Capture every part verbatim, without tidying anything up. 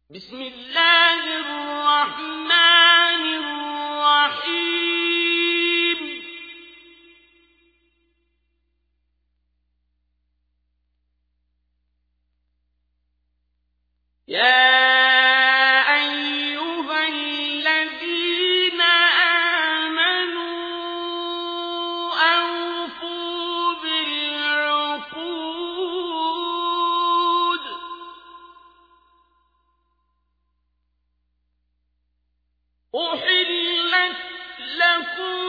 بسم الله الرحمن الرحيم يا أيها الذين آمنوا أوفوا بالعقود أحلت لكم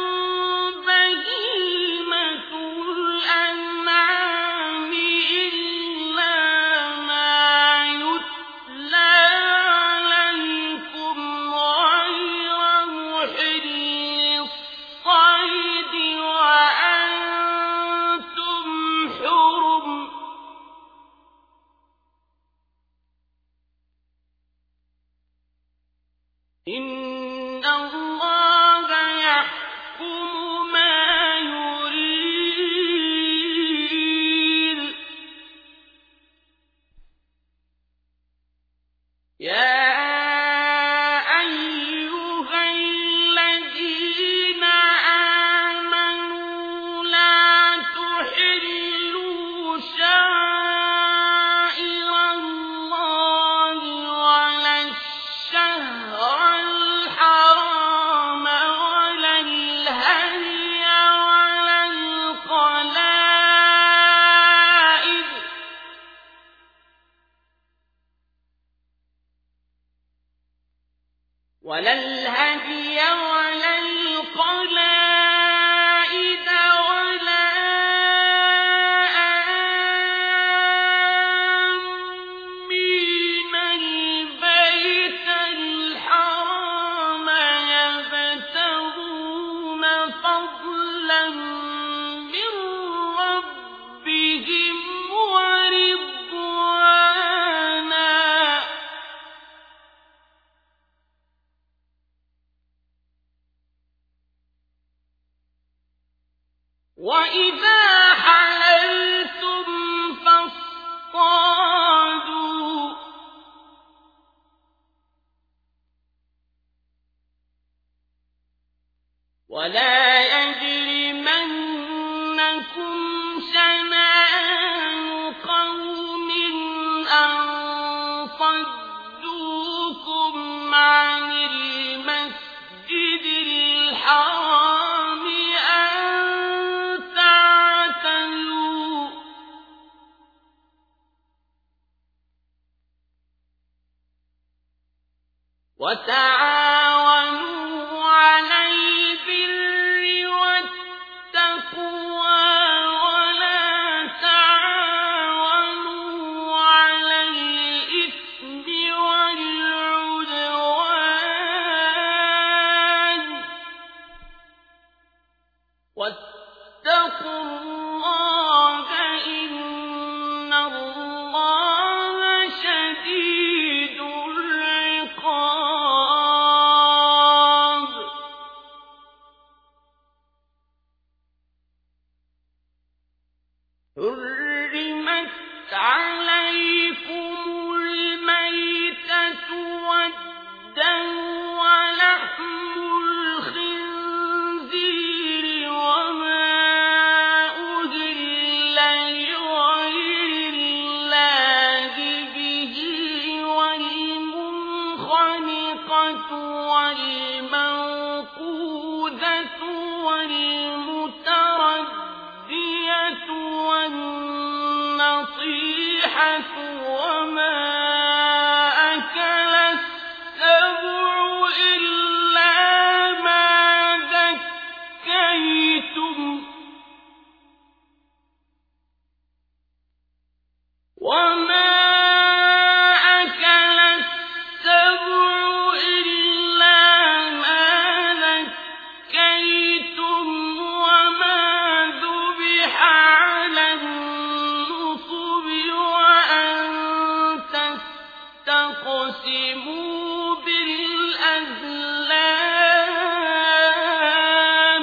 بهيمة الأنعام إلا ما يتلى عليكم غير محل الصيد وأنتم حرم إن الله يحكم ما يريد يا أيها الذين آمنوا لا تحلوا شعائر الله ولا الشهر الحرام ولا الهدي ولا القلائد ولا الهدي ولا القلائد ولا آمين البيت الحرام يبتغون فضلا من ربهم ورضوانا وإذا حللتم فاصطادوا ولا يجرمنكم شنآن قوم أن صدوكم عن المسجد الحرام أن تعتدوا وتعاونوا على البر والتقوى ولا تعاونوا على الإثم والعدوان واتقوا الله إن الله شديد العقاب حرمت عليكم الميتة والدم ولحم الخنزير وما أهل لغير الله به والمنخنقة والموقوذة والمتردية والنطيحة وما أكل السبع إلا ما ذكيتم وما أكل السبع إلا ما ذكيتم وما ذبح على النصب وأن تستقسموا بالأزلام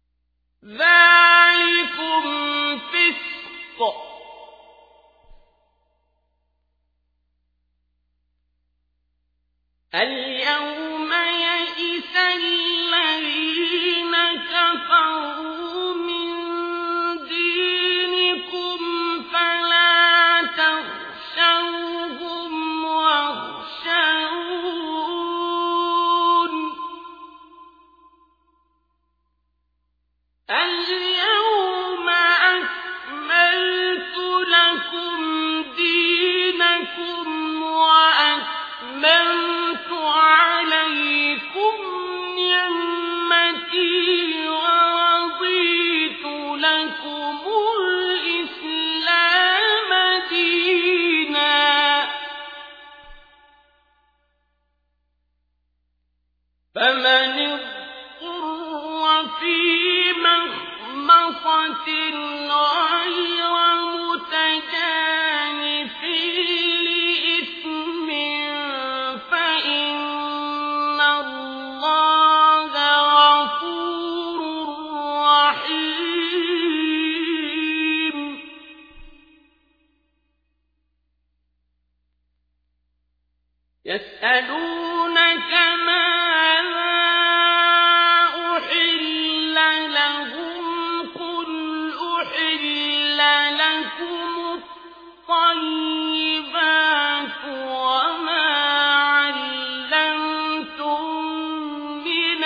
ذلكم فسق اليوم يئس الذين كفروا من دينكم فلا تخشوهم واخشون اليوم أكملت لكم دينكم وأتممت عليكم نعمتي ورضيت لكم الإسلام دينا فمن اضطر في مخمصة غير متجانف لإثم فإن الله غفور رحيم يسألونك ماذا أحل لهم قل أحل لكم الطيبات وما علمتم من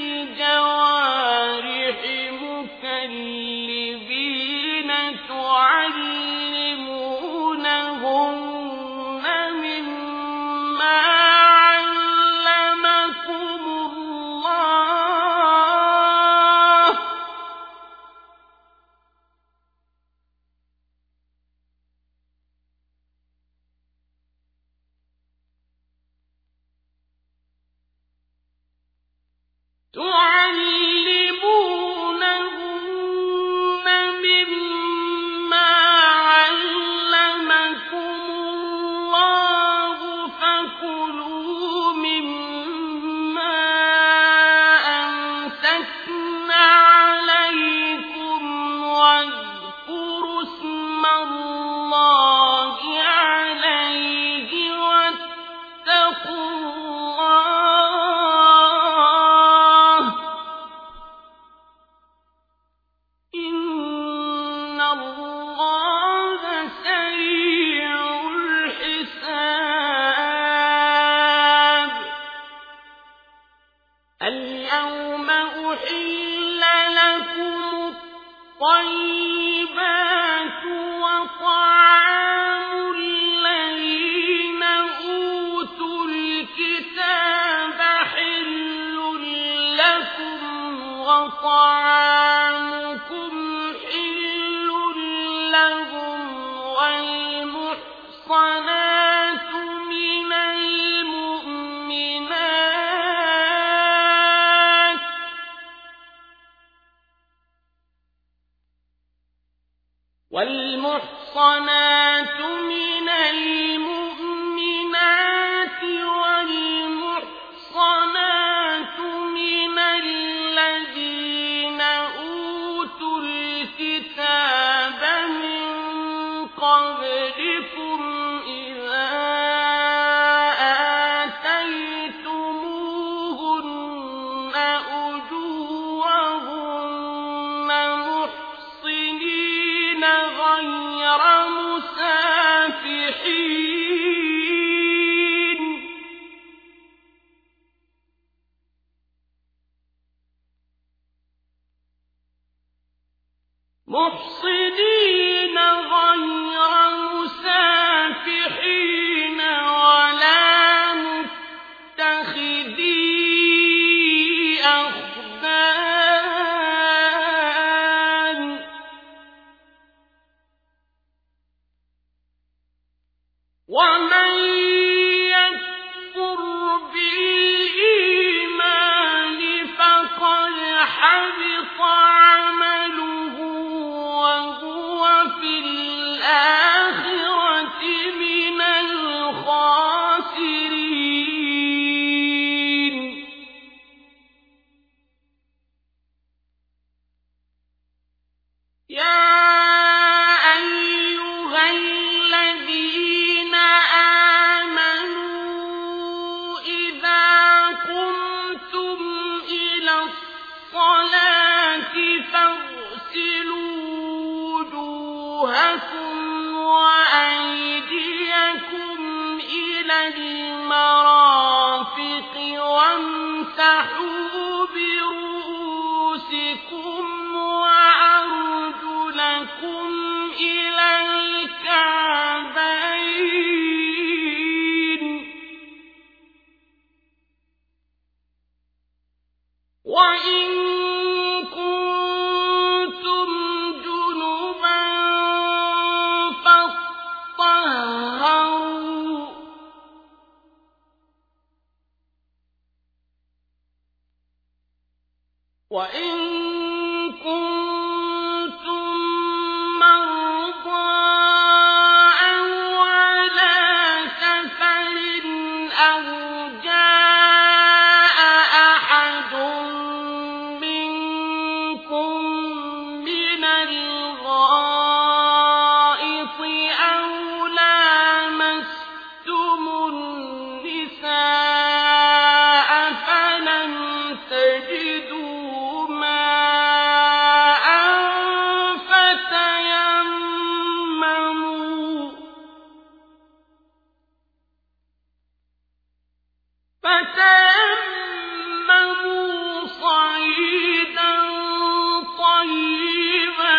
الجوارح مكلبين تعلمونهن مما علمكم الله تعلمونهن مما علمكم الله فكلوا مما أمسكن عليكم واذكروا اسم الله عليه واتقوا الله إن الله سريع الحساب اليوم أحل لكم الطيبات وطعام الذين أوتوا الكتاب حل لكم وطعامكم حل لهم والمحصنات من المؤمنات والمحصنات من المؤمنات والمحصنات من الذين أوتوا الكتاب من قبلكم إذا آتيتموهن أجورهن محصنين غير مسافحين محصنين غير مسافحين ولا متخذي أخدان ومن يكفر بالإيمان فقد حبط عمله وهو في الآخرة من الخاسرين يا أيها الذين آمنوا إذا المرافق وامسحوا برؤوسكم وأرجلكم إلى الكعبين وإن كنتم جنبا فاطهروا وإن كنتم مرضى أو على سفر أو جاء أحد منكم من الغائط أو لامستم النساء فلم تجدوا ماء فتيمموا فتيمموا صعيدا طيبا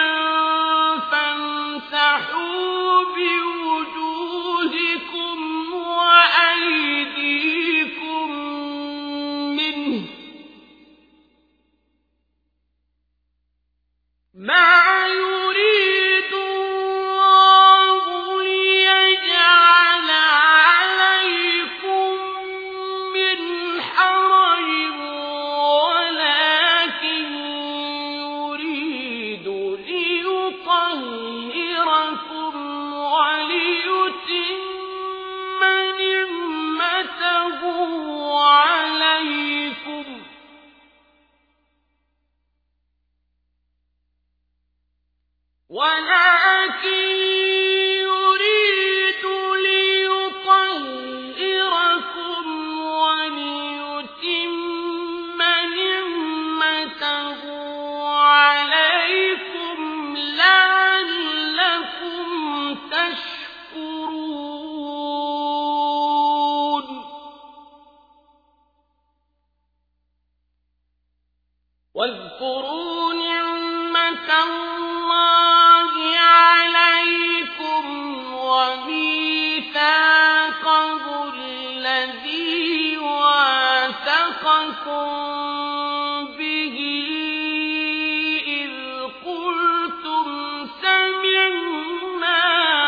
فامسحوا بوجوهكم وأيديكم منه ما يريد الله ليجعل عليكم من حرج ولكن يريد ليطهركم وليتم نعمته عليكم ولكن يريد ليطهركم وليتم نعمته عليكم لعلكم تشكرون واذكروا نعمة الله عليكم وميثاقه الذي واثقكم به إذ قلتم سمعنا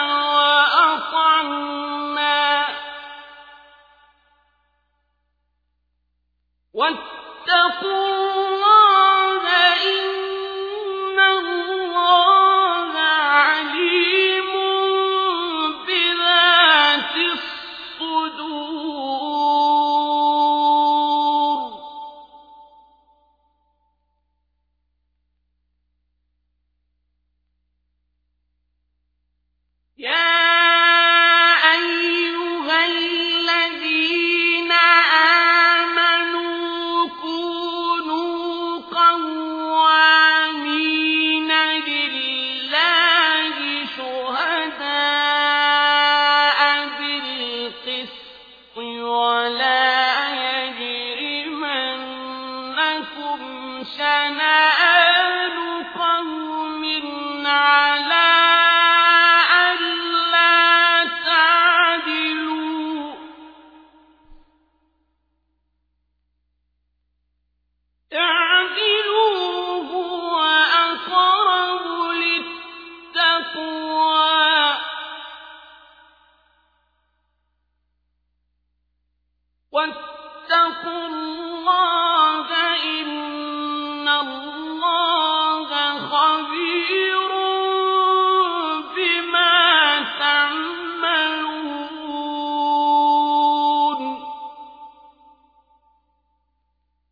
وأطعنا واتقوا الله إن الله عليم بذات الصدور يا أيها الذين آمنوا كونوا قوامين لله شهداء بالقسط ولا يجرمنكم شنآن قوم على